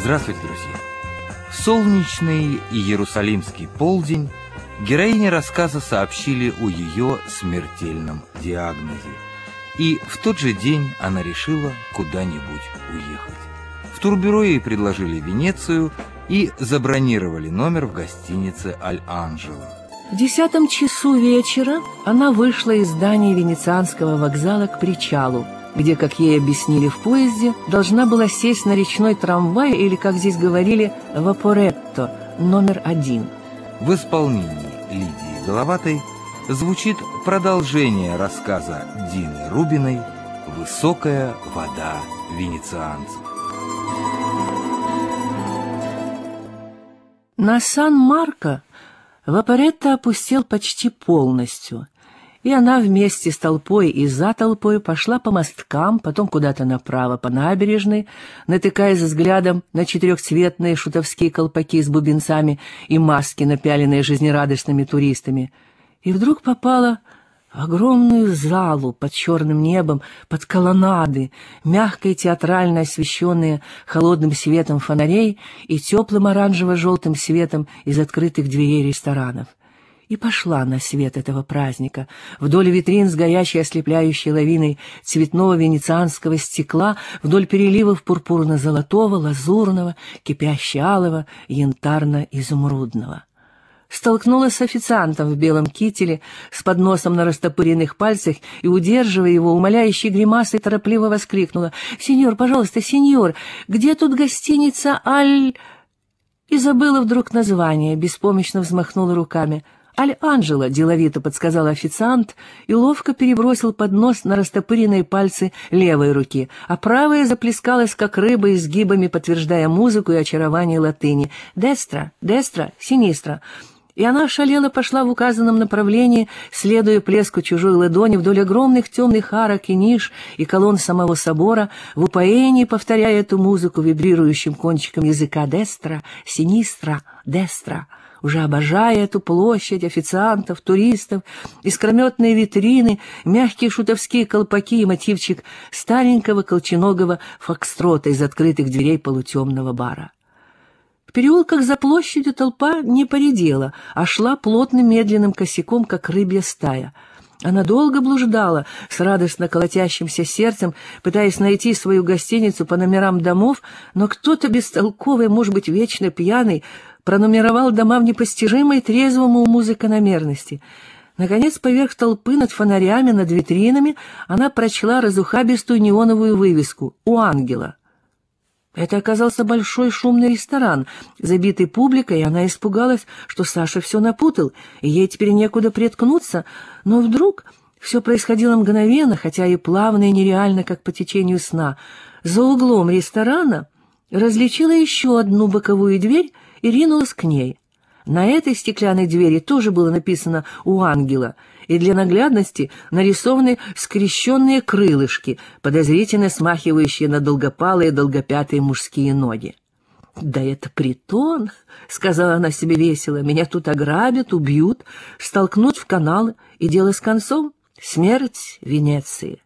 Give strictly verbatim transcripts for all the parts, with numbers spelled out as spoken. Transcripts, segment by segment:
Здравствуйте, друзья! В солнечный иерусалимский полдень героине рассказа сообщили о ее смертельном диагнозе. И в тот же день она решила куда-нибудь уехать. В турбюро ей предложили Венецию и забронировали номер в гостинице «Аль-Анджело». В десятом часу вечера она вышла из здания Венецианского вокзала к причалу, где, как ей объяснили в поезде, должна была сесть на речной трамвай или, как здесь говорили, «вапоретто» номер один. В исполнении Лидии Головатой звучит продолжение рассказа Дины Рубиной «Высокая вода венецианцев». На Сан-Марко Вапоретто опустел почти полностью, и она вместе с толпой и за толпой пошла по мосткам, потом куда-то направо по набережной, натыкаясь взглядом на четырехцветные шутовские колпаки с бубенцами и маски, напяленные жизнерадостными туристами, и вдруг попала в огромную залу под черным небом, под колоннады, мягко и театрально освещенные холодным светом фонарей и теплым оранжево-желтым светом из открытых дверей ресторанов. И пошла на свет этого праздника, вдоль витрин с горячей ослепляющей лавиной цветного венецианского стекла, вдоль переливов пурпурно-золотого, лазурного, кипяще-алого, янтарно-изумрудного. Столкнулась с официантом в белом кителе, с подносом на растопыренных пальцах и, удерживая его, умоляющей гримасой, торопливо воскликнула: «Сеньор, пожалуйста, сеньор, где тут гостиница Аль...» И забыла вдруг название, беспомощно взмахнула руками. «Аль-Анджело», — деловито подсказал официант и ловко перебросил поднос на растопыренные пальцы левой руки, а правая заплескалась, как рыба, изгибами, подтверждая музыку и очарование латыни. «Дестра, дестра, синистра». И она ошалела пошла в указанном направлении, следуя плеску чужой ладони вдоль огромных темных арок и ниш и колонн самого собора, в упоении повторяя эту музыку вибрирующим кончиком языка: «Дестра, синистра, дестра», уже обожая эту площадь, официантов, туристов, искрометные витрины, мягкие шутовские колпаки и мотивчик старенького колченогого фокстрота из открытых дверей полутемного бара. В переулках за площадью толпа не поредела, а шла плотным медленным косяком, как рыбья стая. Она долго блуждала с радостно колотящимся сердцем, пытаясь найти свою гостиницу по номерам домов, но кто-то бестолковый, может быть, вечно пьяный, пронумеровал дома в непостижимой трезвому уму закономерности. Наконец, поверх толпы, над фонарями, над витринами, она прочла разухабистую неоновую вывеску «У ангела». Это оказался большой шумный ресторан, забитый публикой, и она испугалась, что Саша все напутал, и ей теперь некуда приткнуться. Но вдруг все происходило мгновенно, хотя и плавно, и нереально, как по течению сна. За углом ресторана различила еще одну боковую дверь и ринулась к ней. На этой стеклянной двери тоже было написано «У ангела», и для наглядности нарисованы скрещенные крылышки, подозрительно смахивающие на долгопалые долгопятые мужские ноги. «Да это притон», — сказала она себе весело, — «меня тут ограбят, убьют, столкнут в каналы, и дело с концом. Смерть Венеции».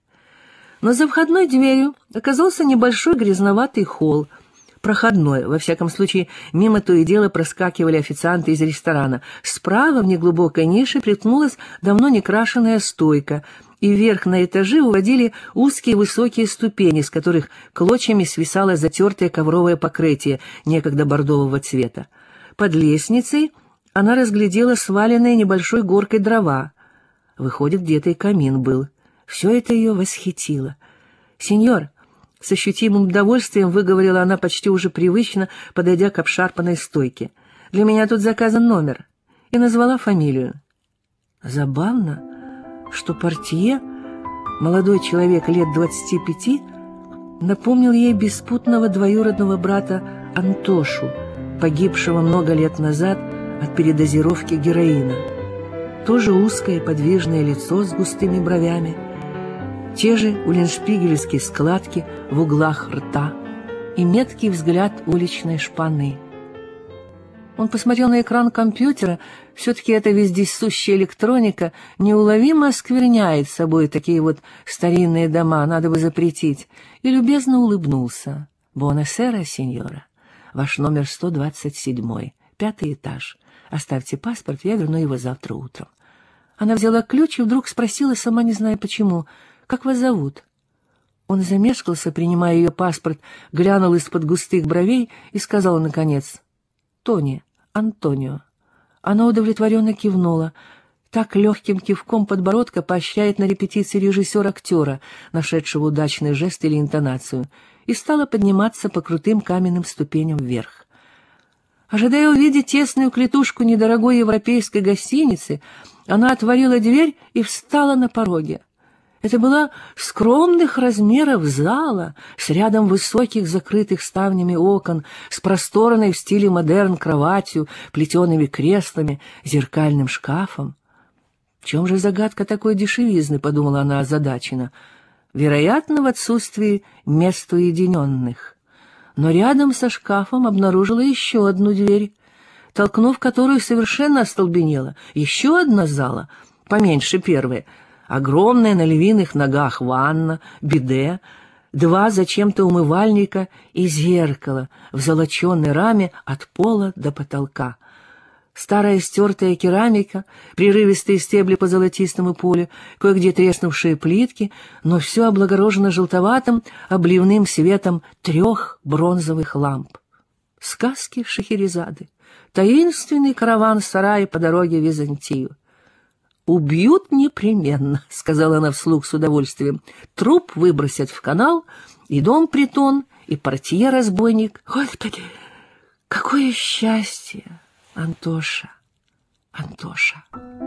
Но за входной дверью оказался небольшой грязноватый холл, проходной, во всяком случае, мимо то и дело проскакивали официанты из ресторана. Справа в неглубокой нише приткнулась давно не крашеная стойка, и вверх на этажи уводили узкие высокие ступени, с которых клочьями свисало затертое ковровое покрытие некогда бордового цвета. Под лестницей она разглядела сваленные небольшой горкой дрова. Выходит, где-то и камин был. Все это ее восхитило. «Сеньор», — с ощутимым удовольствием выговорила она почти уже привычно, подойдя к обшарпанной стойке, — «для меня тут заказан номер», и назвала фамилию. Забавно, что портье, молодой человек лет двадцати пяти, напомнил ей беспутного двоюродного брата Антошу, погибшего много лет назад от передозировки героина. Тоже узкое подвижное лицо с густыми бровями, те же уллиншпигельские складки в углах рта и меткий взгляд уличной шпаны. Он посмотрел на экран компьютера. Все-таки эта вездесущая электроника неуловимо оскверняет собой такие вот старинные дома, надо бы запретить. И любезно улыбнулся. «Буонасера, сеньора». Ваш номер сто двадцать семь, пятый этаж. Оставьте паспорт, я верну его завтра утром». Она взяла ключ и вдруг спросила, сама не зная почему: «Как вас зовут?» Он замешкался, принимая ее паспорт, глянул из-под густых бровей и сказал, наконец: «Тони, Антонио». Она удовлетворенно кивнула. Так легким кивком подбородка поощряет на репетиции режиссер-актера, нашедшего удачный жест или интонацию, и стала подниматься по крутым каменным ступеням вверх. Ожидая увидеть тесную клетушку недорогой европейской гостиницы, она отворила дверь и встала на пороге. Это была скромных размеров зала с рядом высоких закрытых ставнями окон, с просторной в стиле модерн кроватью, плетеными креслами, зеркальным шкафом. «В чем же загадка такой дешевизны?» — подумала она озадаченно. «Вероятно, в отсутствии мест уединенных». Но рядом со шкафом обнаружила еще одну дверь, толкнув которую совершенно остолбенела. Еще одна зала, поменьше первой, огромная на львиных ногах ванна, биде, два зачем-то умывальника и зеркало в золоченой раме от пола до потолка. Старая стертая керамика, прерывистые стебли по золотистому полю, кое-где треснувшие плитки, но все облагорожено желтоватым, обливным светом трех бронзовых ламп. Сказки Шахерезады, таинственный караван-сарай по дороге в Византию. «Убьют непременно», — сказала она вслух с удовольствием. «Труп выбросят в канал, и дом-притон, и портье-разбойник. Господи, какое счастье! Антоша, Антоша».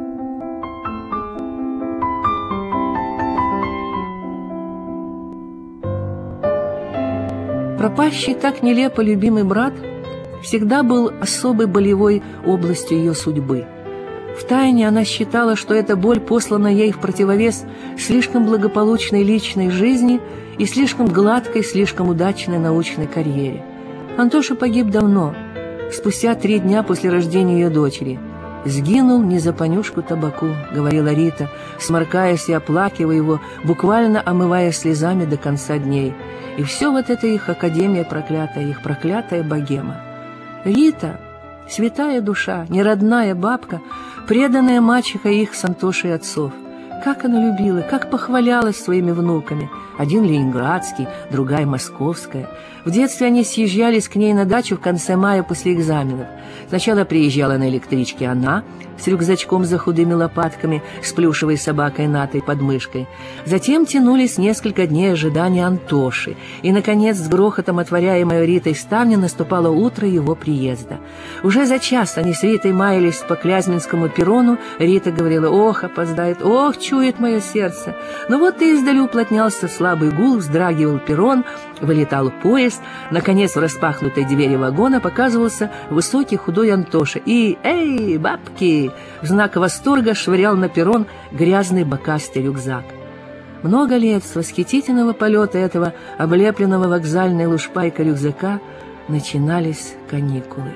Пропащий так нелепо любимый брат всегда был особой болевой областью ее судьбы. Втайне она считала, что эта боль послана ей в противовес слишком благополучной личной жизни и слишком гладкой, слишком удачной научной карьере. Антоша погиб давно, спустя три дня после рождения ее дочери. «Сгинул не за понюшку табаку», — говорила Рита, сморкаясь и оплакивая его, буквально омывая слезами до конца дней. И все вот это их академия проклятая, их проклятая богема. Рита, святая душа, неродная бабка, преданная мачеха их с Антошей отцов. Как она любила, как похвалялась своими внуками. Один ленинградский, другая московская. В детстве они съезжались к ней на дачу в конце мая после экзаменов. Сначала приезжала на электричке она с рюкзачком за худыми лопатками, с плюшевой собакой Натой под мышкой. Затем тянулись несколько дней ожидания Антоши. И, наконец, с грохотом отворяемой Ритой ставни наступало утро его приезда. Уже за час они с Ритой маялись по Клязьминскому перрону. Рита говорила: «Ох, опоздает, ох, чует мое сердце». Но вот и издали уплотнялся слабый гул, вздрагивал перрон, вылетал поезд. Наконец, в распахнутой двери вагона показывался высокий худой Антоша и «Эй, бабки!» в знак восторга швырял на перрон грязный бокастый рюкзак. Много лет с восхитительного полета этого облепленного вокзальной лушпайкой рюкзака начинались каникулы.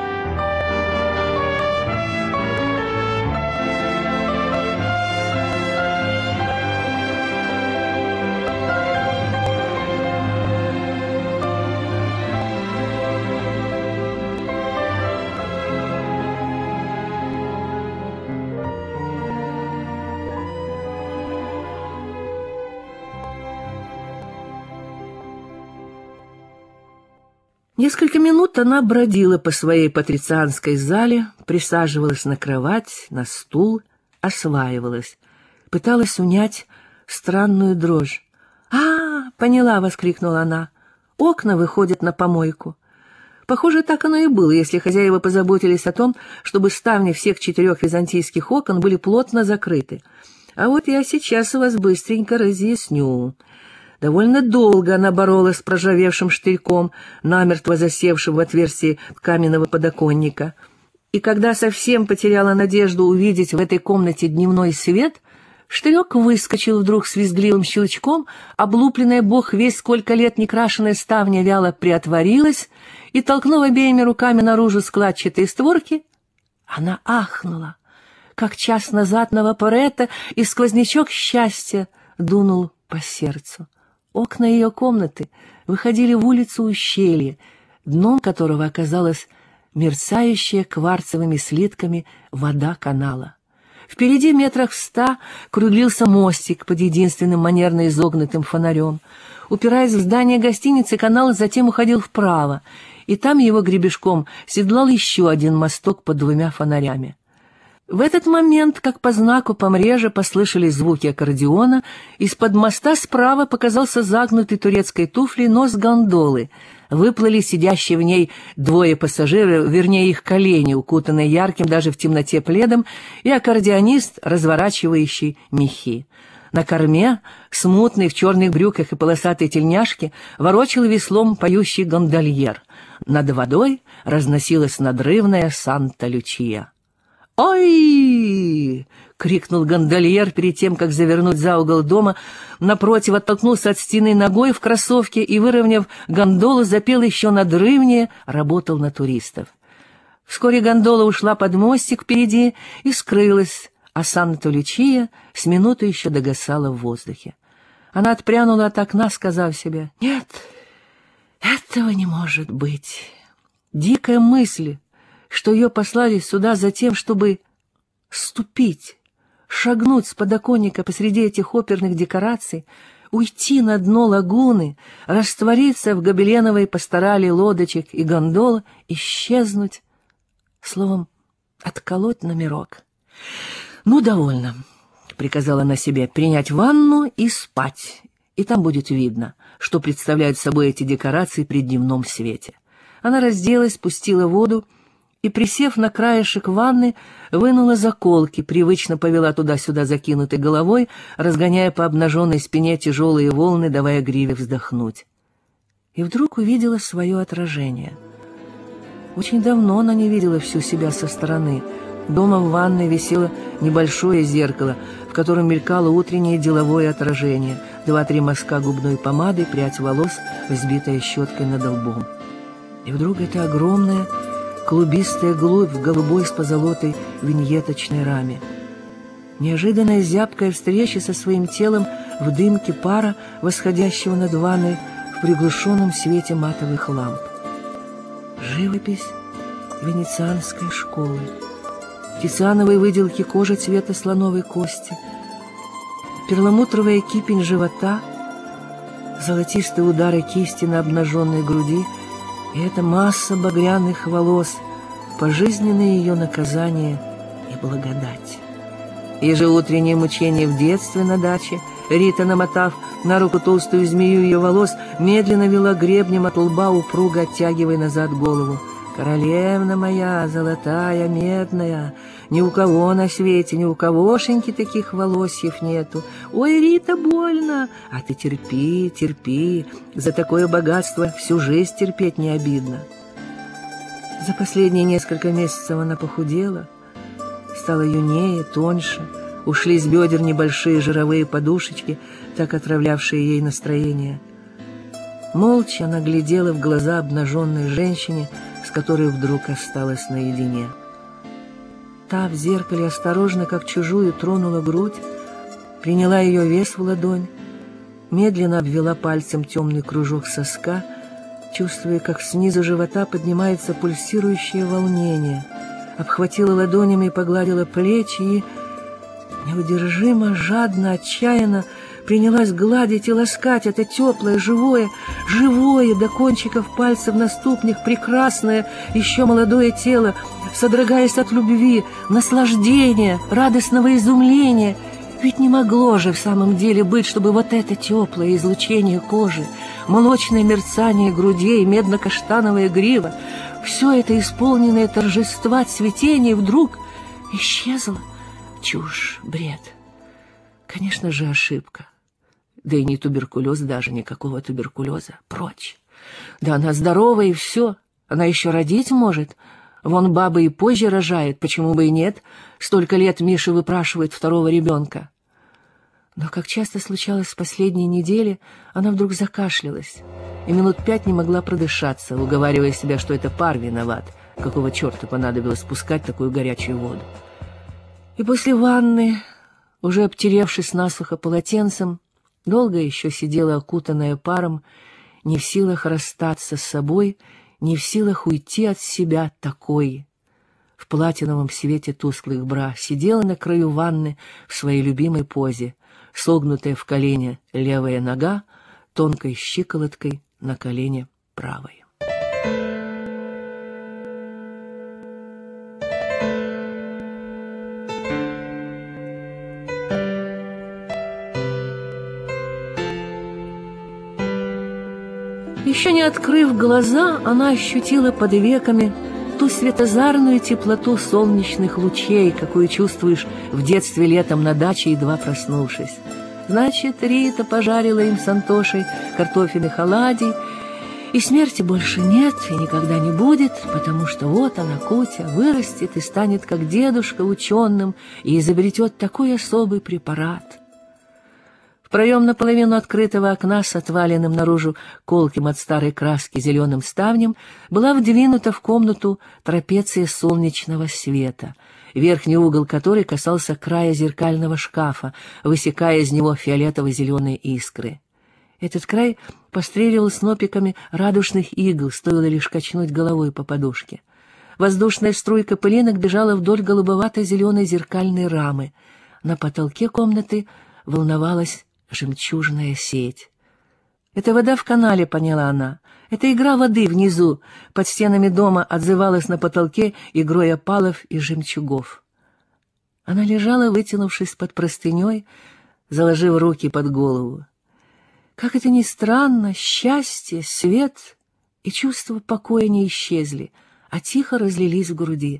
Несколько минут она бродила по своей патрицианской зале, присаживалась на кровать, на стул, осваивалась, пыталась унять странную дрожь. «А, поняла!» — воскликнула она. «Окна выходят на помойку». Похоже, так оно и было, если хозяева позаботились о том, чтобы ставни всех четырех византийских окон были плотно закрыты. А вот я сейчас вас быстренько разъясню. Довольно долго она боролась с проржавевшим штырьком, намертво засевшим в отверстии каменного подоконника. И когда совсем потеряла надежду увидеть в этой комнате дневной свет, штырек выскочил вдруг с визгливым щелчком, облупленная бог весь сколько лет некрашенная ставня вяло приотворилась, и, толкнув обеими руками наружу складчатые створки, она ахнула, как час назад на вапоретто, и сквознячок счастья дунул по сердцу. Окна ее комнаты выходили в улицу ущелья, дном которого оказалась мерцающая кварцевыми слитками вода канала. Впереди метрах в ста круглился мостик под единственным манерно изогнутым фонарем. Упираясь в здание гостиницы, канал затем уходил вправо, и там его гребешком седлал еще один мосток под двумя фонарями. В этот момент, как по знаку помрежа, послышались звуки аккордеона, из-под моста справа показался загнутый турецкой туфлей нос гондолы. Выплыли сидящие в ней двое пассажиров, вернее их колени, укутанные ярким даже в темноте пледом, и аккордеонист, разворачивающий мехи. На корме, смутный в черных брюках и полосатой тельняшке, ворочал веслом поющий гондольер. Над водой разносилась надрывная Санта-Лючия. «Ой!» — крикнул гондольер перед тем, как завернуть за угол дома. Напротив оттолкнулся от стены ногой в кроссовке и, выровняв гондолу, запел еще надрывнее, работал на туристов. Вскоре гондола ушла под мостик впереди и скрылась, а Санта-Лючия с минуту еще догасала в воздухе. Она отпрянула от окна, сказав себе: «Нет, этого не может быть». Дикая мысль, что ее послали сюда за тем, чтобы ступить, шагнуть с подоконника посреди этих оперных декораций, уйти на дно лагуны, раствориться в гобеленовой пасторали лодочек и гондол, исчезнуть, словом, отколоть номерок. «Ну, довольно», — приказала она себе, — «принять ванну и спать, и там будет видно, что представляют собой эти декорации при дневном свете». Она разделась, спустила воду и, присев на краешек ванны, вынула заколки, привычно повела туда-сюда закинутой головой, разгоняя по обнаженной спине тяжелые волны, давая гриве вздохнуть. И вдруг увидела свое отражение. Очень давно она не видела всю себя со стороны. Дома в ванной висело небольшое зеркало, в котором мелькало утреннее деловое отражение, два-три мазка губной помады, прядь волос, взбитая щеткой над лбом. И вдруг эта огромная клубистая голубь в голубой с позолотой виньеточной раме. Неожиданная зябкая встреча со своим телом в дымке пара, восходящего над ванной в приглушенном свете матовых ламп. Живопись венецианской школы. Тициановые выделки кожи цвета слоновой кости. Перламутровая кипень живота, золотистые удары кисти на обнаженной груди, и эта масса багряных волос, пожизненное ее наказание и благодать. Ежеутреннее мучение в детстве на даче, Рита, намотав на руку толстую змею ее волос, медленно вела гребнем от лба, упруго оттягивая назад голову. «Королевна моя, золотая, медная, ни у кого на свете, ни у когошеньки таких волосьев нету. Ой, Рита, больно! А ты терпи, терпи, за такое богатство всю жизнь терпеть не обидно». За последние несколько месяцев она похудела, стала юнее, тоньше, ушли с бедер небольшие жировые подушечки, так отравлявшие ей настроение. Молча она глядела в глаза обнаженной женщине, с которой вдруг осталась наедине. Та в зеркале осторожно, как чужую, тронула грудь, приняла ее вес в ладонь, медленно обвела пальцем темный кружок соска, чувствуя, как снизу живота поднимается пульсирующее волнение, обхватила ладонями и погладила плечи и, неудержимо, жадно, отчаянно принялась гладить и ласкать это теплое, живое, живое до кончиков пальцев на ступнях прекрасное, еще молодое тело, содрогаясь от любви, наслаждения, радостного изумления. Ведь не могло же в самом деле быть, чтобы вот это теплое излучение кожи, молочное мерцание грудей, медно-каштановая грива, все это исполненное торжества, цветения вдруг исчезло. Чушь, бред. Конечно же, ошибка. Да и не туберкулез даже, никакого туберкулеза. Прочь. Да она здорова и все. Она еще родить может. Вон баба и позже рожает, почему бы и нет. Столько лет Миша выпрашивает второго ребенка. Но, как часто случалось в последние недели, она вдруг закашлялась и минут пять не могла продышаться, уговаривая себя, что это пар виноват. Какого черта понадобилось спускать такую горячую воду? И после ванны, уже обтеревшись насухо полотенцем, долго еще сидела окутанная паром, не в силах расстаться с собой не в силах уйти от себя такой. В платиновом свете тусклых бра сидела на краю ванны в своей любимой позе, согнутая в колене левая нога, тонкой щиколоткой на колене правой. Еще не открыв глаза, она ощутила под веками ту светозарную теплоту солнечных лучей, какую чувствуешь в детстве летом на даче, едва проснувшись. Значит, Рита пожарила им с Антошей картофельных оладий, и смерти больше нет и никогда не будет, потому что вот она, Кутя, вырастет и станет, как дедушка, ученым, и изобретет такой особый препарат. В проем наполовину открытого окна с отваленным наружу колким от старой краски зеленым ставнем была вдвинута в комнату трапеция солнечного света, верхний угол которой касался края зеркального шкафа, высекая из него фиолетово-зеленые искры. Этот край постреливал снопиками радужных игл, стоило лишь качнуть головой по подушке. Воздушная струйка пылинок бежала вдоль голубовато-зеленой зеркальной рамы. На потолке комнаты волновалась жемчужная сеть. «Это вода в канале», — поняла она. «Это игра воды внизу, под стенами дома отзывалась на потолке игрой опалов и жемчугов». Она лежала, вытянувшись под простыней, заложив руки под голову. Как это ни странно, счастье, свет и чувство покоя не исчезли, а тихо разлились в груди.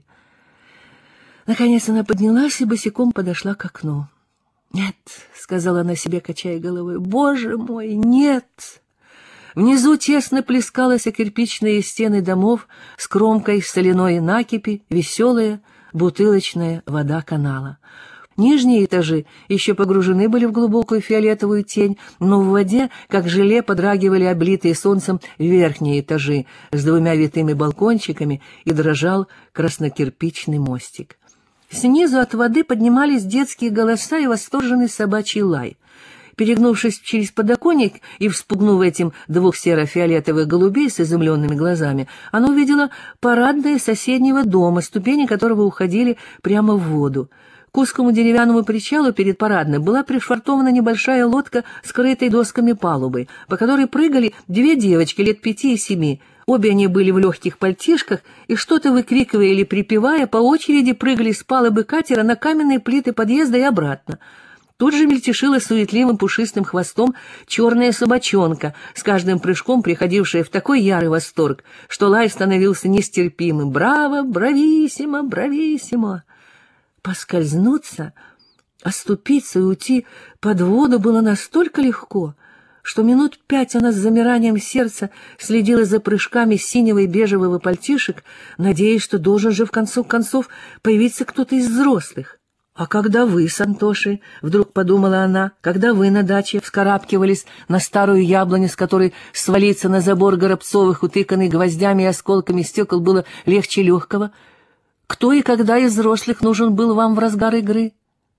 Наконец она поднялась и босиком подошла к окну. «Нет», — сказала она себе, качая головой, — «Боже мой, нет!» Внизу тесно плескалась о кирпичные стены домов с кромкой соляной накипи веселая бутылочная вода канала. Нижние этажи еще погружены были в глубокую фиолетовую тень, но в воде, как желе, подрагивали облитые солнцем верхние этажи с двумя витыми балкончиками, и дрожал краснокирпичный мостик. Снизу от воды поднимались детские голоса и восторженный собачий лай. Перегнувшись через подоконник и вспугнув этим двух серо-фиолетовых голубей с изумленными глазами, она увидела парадное соседнего дома, ступени которого уходили прямо в воду. К узкому деревянному причалу перед парадным была пришвартована небольшая лодка, скрытой досками палубы, по которой прыгали две девочки лет пяти и семи. Обе они были в легких пальтишках и, что-то выкрикивая или припевая, по очереди прыгали с палубы катера на каменные плиты подъезда и обратно. Тут же мельтешила суетливым пушистым хвостом черная собачонка, с каждым прыжком приходившая в такой ярый восторг, что лай становился нестерпимым. «Браво! Брависсимо! Брависсимо!» Поскользнуться, оступиться и уйти под воду было настолько легко, что минут пять она с замиранием сердца следила за прыжками синего и бежевого пальтишек, надеясь, что должен же в конце концов появиться кто-то из взрослых. «А когда вы с Антошей, — вдруг подумала она, — когда вы на даче вскарабкивались на старую яблоню, с которой свалиться на забор Горобцовых, утыканный гвоздями и осколками стекол, было легче легкого, кто и когда из взрослых нужен был вам в разгар игры?»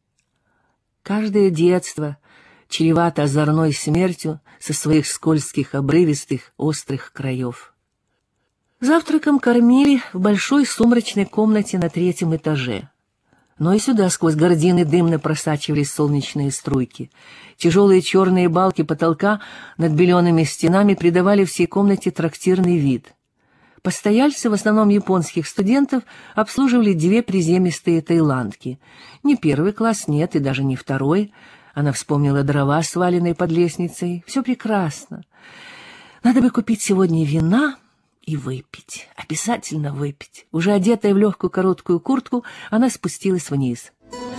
Каждое детство чревато озорной смертью со своих скользких, обрывистых, острых краев. Завтраком кормили в большой сумрачной комнате на третьем этаже. Но и сюда сквозь гардины дымно просачивались солнечные струйки. Тяжелые черные балки потолка над белеными стенами придавали всей комнате трактирный вид. Постояльцы, в основном японских студентов, обслуживали две приземистые таиландки. Не первый класс, нет, и даже не второй. Она вспомнила дрова, сваленные под лестницей. Все прекрасно. Надо бы купить сегодня вина и выпить. Обязательно выпить. Уже одетая в легкую короткую куртку, она спустилась вниз.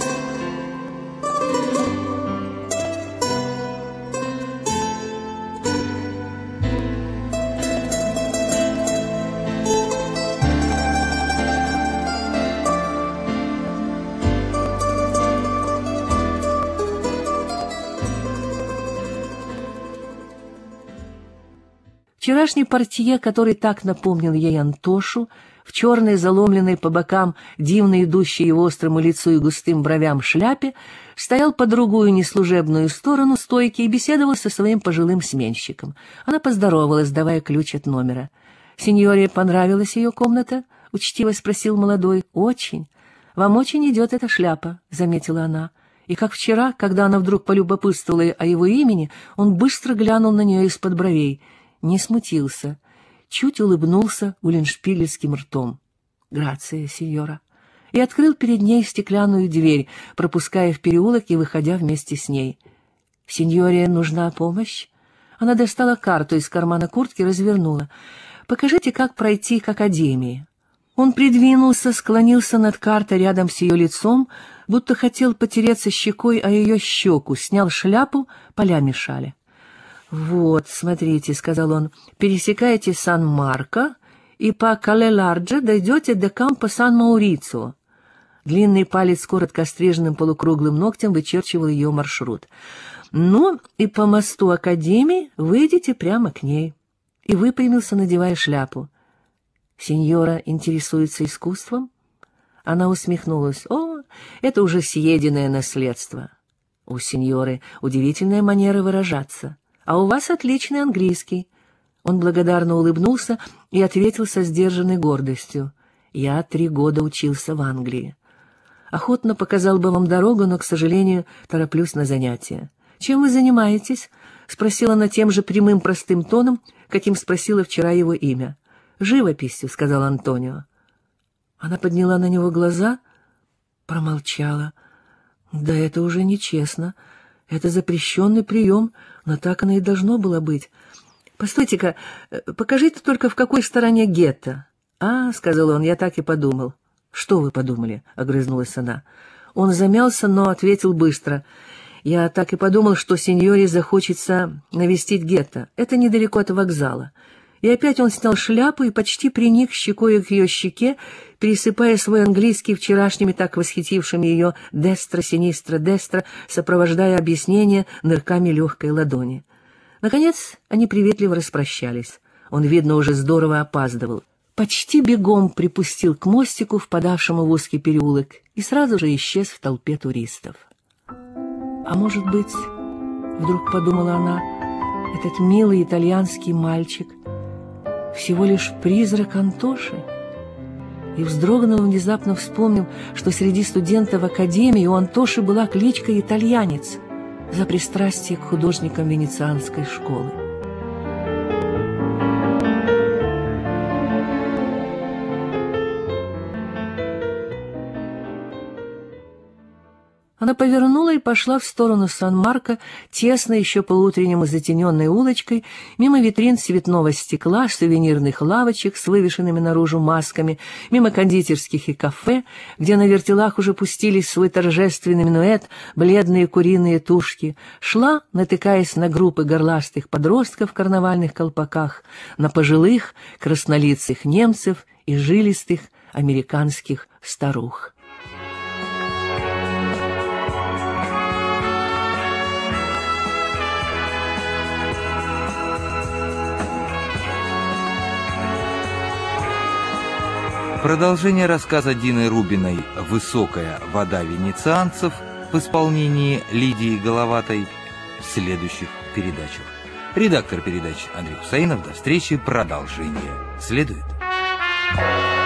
Вчерашний портье, который так напомнил ей Антошу, в черной, заломленной по бокам, дивно идущей его острому лицу и густым бровям шляпе, стоял по другую неслужебную сторону стойки и беседовал со своим пожилым сменщиком. Она поздоровалась, давая ключ от номера. «Синьоре понравилась ее комната?» — учтиво спросил молодой. «Очень. Вам очень идет эта шляпа», — заметила она. И как вчера, когда она вдруг полюбопытствовала о его имени, он быстро глянул на нее из-под бровей, не смутился, чуть улыбнулся уллиншпилельским ртом. «Грация, сеньора», и открыл перед ней стеклянную дверь, пропуская в переулок и выходя вместе с ней. «Сеньоре нужна помощь?» Она достала карту из кармана куртки и развернула. «Покажите, как пройти к академии». Он придвинулся, склонился над картой рядом с ее лицом, будто хотел потереться щекой о ее щеку, снял шляпу, поля мешали. «Вот, смотрите», — сказал он, — «пересекаете Сан-Марко и по Кале-Ларджо дойдете до кампа Сан-Маурицио». Длинный палец с коротко стриженным полукруглым ногтем вычерчивал ее маршрут. «Ну, и по мосту Академии выйдете прямо к ней». И выпрямился, надевая шляпу. «Сеньора интересуется искусством?» Она усмехнулась. «О, это уже съеденное наследство. У сеньоры удивительная манера выражаться. А у вас отличный английский». Он благодарно улыбнулся и ответил со сдержанной гордостью. «Я три года учился в Англии. Охотно показал бы вам дорогу, но, к сожалению, тороплюсь на занятия». «Чем вы занимаетесь?» — спросила она тем же прямым простым тоном, каким спросила вчера его имя. «Живописью», — сказал Антонио. Она подняла на него глаза, промолчала. «Да это уже нечестно. Это запрещенный прием, но так оно и должно было быть. Постойте-ка, покажите только, в какой стороне гетто». «А», — сказал он, — «я так и подумал». «Что вы подумали?» — огрызнулась она. Он замялся, но ответил быстро. «Я так и подумал, что сеньоре захочется навестить гетто. Это недалеко от вокзала». И опять он снял шляпу и почти приник щекой к ее щеке, пересыпая свой английский вчерашними так восхитившими ее «дестро, синистро, дестро», сопровождая объяснение нырками легкой ладони. Наконец они приветливо распрощались. Он, видно, уже здорово опаздывал. Почти бегом припустил к мостику, впадавшему в узкий переулок, и сразу же исчез в толпе туристов. «А может быть, — вдруг подумала она, — этот милый итальянский мальчик всего лишь призрак Антоши?» И вздрогнул, внезапно вспомнив, что среди студентов академии у Антоши была кличка «Итальянец» за пристрастие к художникам венецианской школы. Она повернула и пошла в сторону Сан-Марко, тесно еще по-утреннему затененной улочкой, мимо витрин цветного стекла, сувенирных лавочек с вывешенными наружу масками, мимо кондитерских и кафе, где на вертелах уже пустились в свой торжественный минуэт бледные куриные тушки, шла, натыкаясь на группы горластых подростков в карнавальных колпаках, на пожилых краснолицых немцев и жилистых американских старух. Продолжение рассказа Дины Рубиной «Высокая вода венецианцев» в исполнении Лидии Головатой в следующих передачах. Редактор передач Андрей Хусаинов. До встречи. Продолжение следует.